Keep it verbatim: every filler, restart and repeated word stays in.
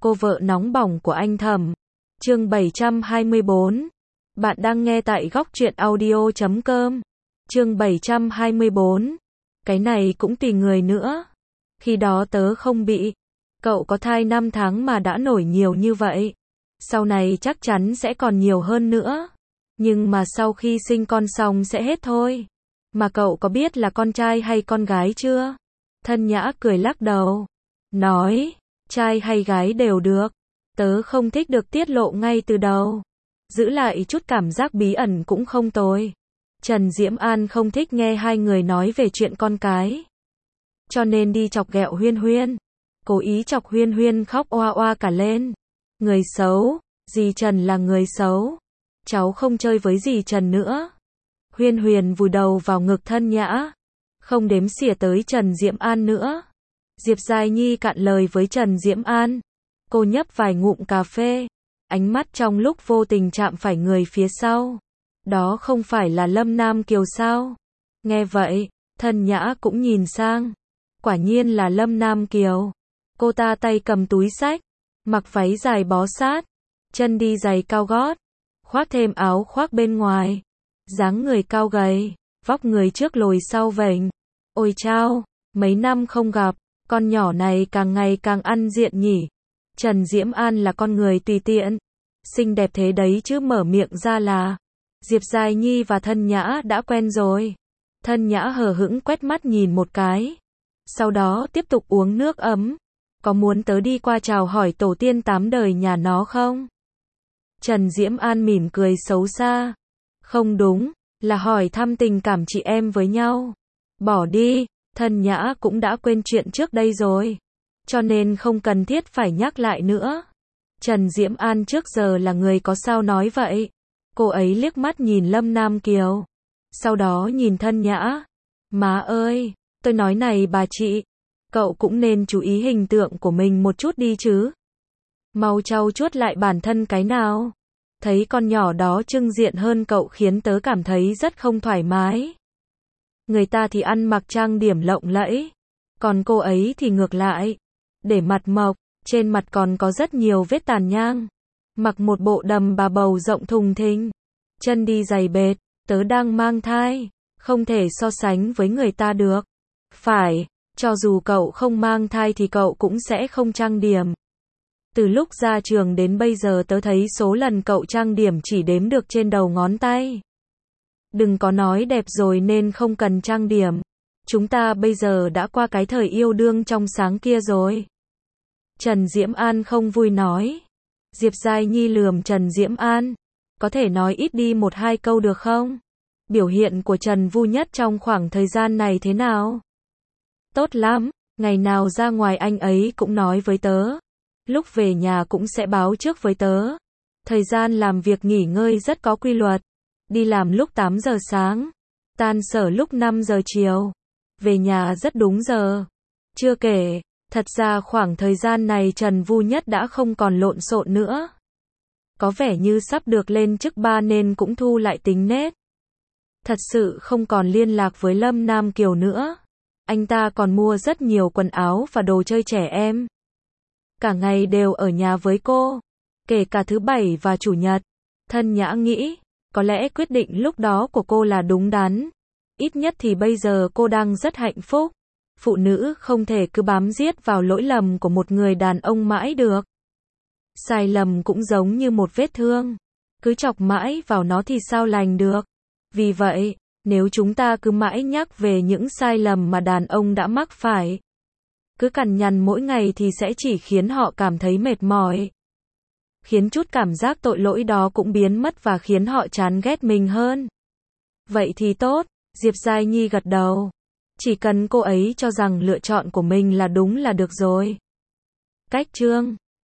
Cô vợ nóng bỏng của anh Thẩm. Chương bảy trăm hai mươi bốn. Bạn đang nghe tại góc truyện audio chấm com. Chương bảy trăm hai mươi bốn. Cái này cũng tùy người nữa. Khi đó tớ không bị. Cậu có thai năm tháng mà đã nổi nhiều như vậy. Sau này chắc chắn sẽ còn nhiều hơn nữa. Nhưng mà sau khi sinh con xong sẽ hết thôi. Mà cậu có biết là con trai hay con gái chưa? Thân Nhã cười lắc đầu. Nói, trai hay gái đều được. Tớ không thích được tiết lộ ngay từ đầu. Giữ lại chút cảm giác bí ẩn cũng không tồi. Trần Diễm An không thích nghe hai người nói về chuyện con cái. Cho nên đi chọc ghẹo Huyên Huyên. Cố ý chọc Huyên Huyên khóc oa oa cả lên. Người xấu, dì Trần là người xấu. Cháu không chơi với dì Trần nữa. Huyên Huyên vùi đầu vào ngực Thân Nhã. Không đếm xỉa tới Trần Diễm An nữa. Diệp Giai Nhi cạn lời với Trần Diễm An. Cô nhấp vài ngụm cà phê. Ánh mắt trong lúc vô tình chạm phải người phía sau. Đó không phải là Lâm Nam Kiều sao? Nghe vậy, Thân Nhã cũng nhìn sang. Quả nhiên là Lâm Nam Kiều. Cô ta tay cầm túi xách, mặc váy dài bó sát, chân đi giày cao gót, khoác thêm áo khoác bên ngoài. Dáng người cao gầy, vóc người trước lồi sau vểnh. Ôi chao, mấy năm không gặp, con nhỏ này càng ngày càng ăn diện nhỉ. Trần Diễm An là con người tùy tiện, xinh đẹp thế đấy chứ mở miệng ra là. Diệp Giai Nhi và Thân Nhã đã quen rồi. Thân Nhã hờ hững quét mắt nhìn một cái. Sau đó tiếp tục uống nước ấm. Có muốn tớ đi qua chào hỏi tổ tiên tám đời nhà nó không? Trần Diễm An mỉm cười xấu xa. Không đúng, là hỏi thăm tình cảm chị em với nhau. Bỏ đi, Thân Nhã cũng đã quên chuyện trước đây rồi. Cho nên không cần thiết phải nhắc lại nữa. Trần Diễm An trước giờ là người có sao nói vậy. Cô ấy liếc mắt nhìn Lâm Nam Kiều. Sau đó nhìn Thân Nhã. Má ơi, tôi nói này bà chị. Cậu cũng nên chú ý hình tượng của mình một chút đi chứ. Mau trau chuốt lại bản thân cái nào. Thấy con nhỏ đó trưng diện hơn cậu khiến tớ cảm thấy rất không thoải mái. Người ta thì ăn mặc trang điểm lộng lẫy. Còn cô ấy thì ngược lại. Để mặt mộc, trên mặt còn có rất nhiều vết tàn nhang. Mặc một bộ đầm bà bầu rộng thùng thình. Chân đi giày bệt, tớ đang mang thai. Không thể so sánh với người ta được. Phải, cho dù cậu không mang thai thì cậu cũng sẽ không trang điểm. Từ lúc ra trường đến bây giờ tớ thấy số lần cậu trang điểm chỉ đếm được trên đầu ngón tay. Đừng có nói đẹp rồi nên không cần trang điểm. Chúng ta bây giờ đã qua cái thời yêu đương trong sáng kia rồi. Trần Diễm An không vui nói. Diệp Giai Nhi lườm Trần Diễm An. Có thể nói ít đi một hai câu được không? Biểu hiện của Trần Vu Nhất trong khoảng thời gian này thế nào? Tốt lắm, ngày nào ra ngoài anh ấy cũng nói với tớ. Lúc về nhà cũng sẽ báo trước với tớ. Thời gian làm việc nghỉ ngơi rất có quy luật. Đi làm lúc tám giờ sáng. Tan sở lúc năm giờ chiều. Về nhà rất đúng giờ. Chưa kể, thật ra khoảng thời gian này Trần Vu Nhất đã không còn lộn xộn nữa. Có vẻ như sắp được lên chức ba nên cũng thu lại tính nết. Thật sự không còn liên lạc với Lâm Nam Kiều nữa. Anh ta còn mua rất nhiều quần áo và đồ chơi trẻ em. Cả ngày đều ở nhà với cô. Kể cả thứ bảy và chủ nhật. Thân Nhã nghĩ, có lẽ quyết định lúc đó của cô là đúng đắn. Ít nhất thì bây giờ cô đang rất hạnh phúc. Phụ nữ không thể cứ bám giết vào lỗi lầm của một người đàn ông mãi được. Sai lầm cũng giống như một vết thương. Cứ chọc mãi vào nó thì sao lành được. Vì vậy, nếu chúng ta cứ mãi nhắc về những sai lầm mà đàn ông đã mắc phải, cứ cằn nhằn mỗi ngày thì sẽ chỉ khiến họ cảm thấy mệt mỏi. Khiến chút cảm giác tội lỗi đó cũng biến mất và khiến họ chán ghét mình hơn. Vậy thì tốt, Diệp Giai Nhi gật đầu. Chỉ cần cô ấy cho rằng lựa chọn của mình là đúng là được rồi. Cách chương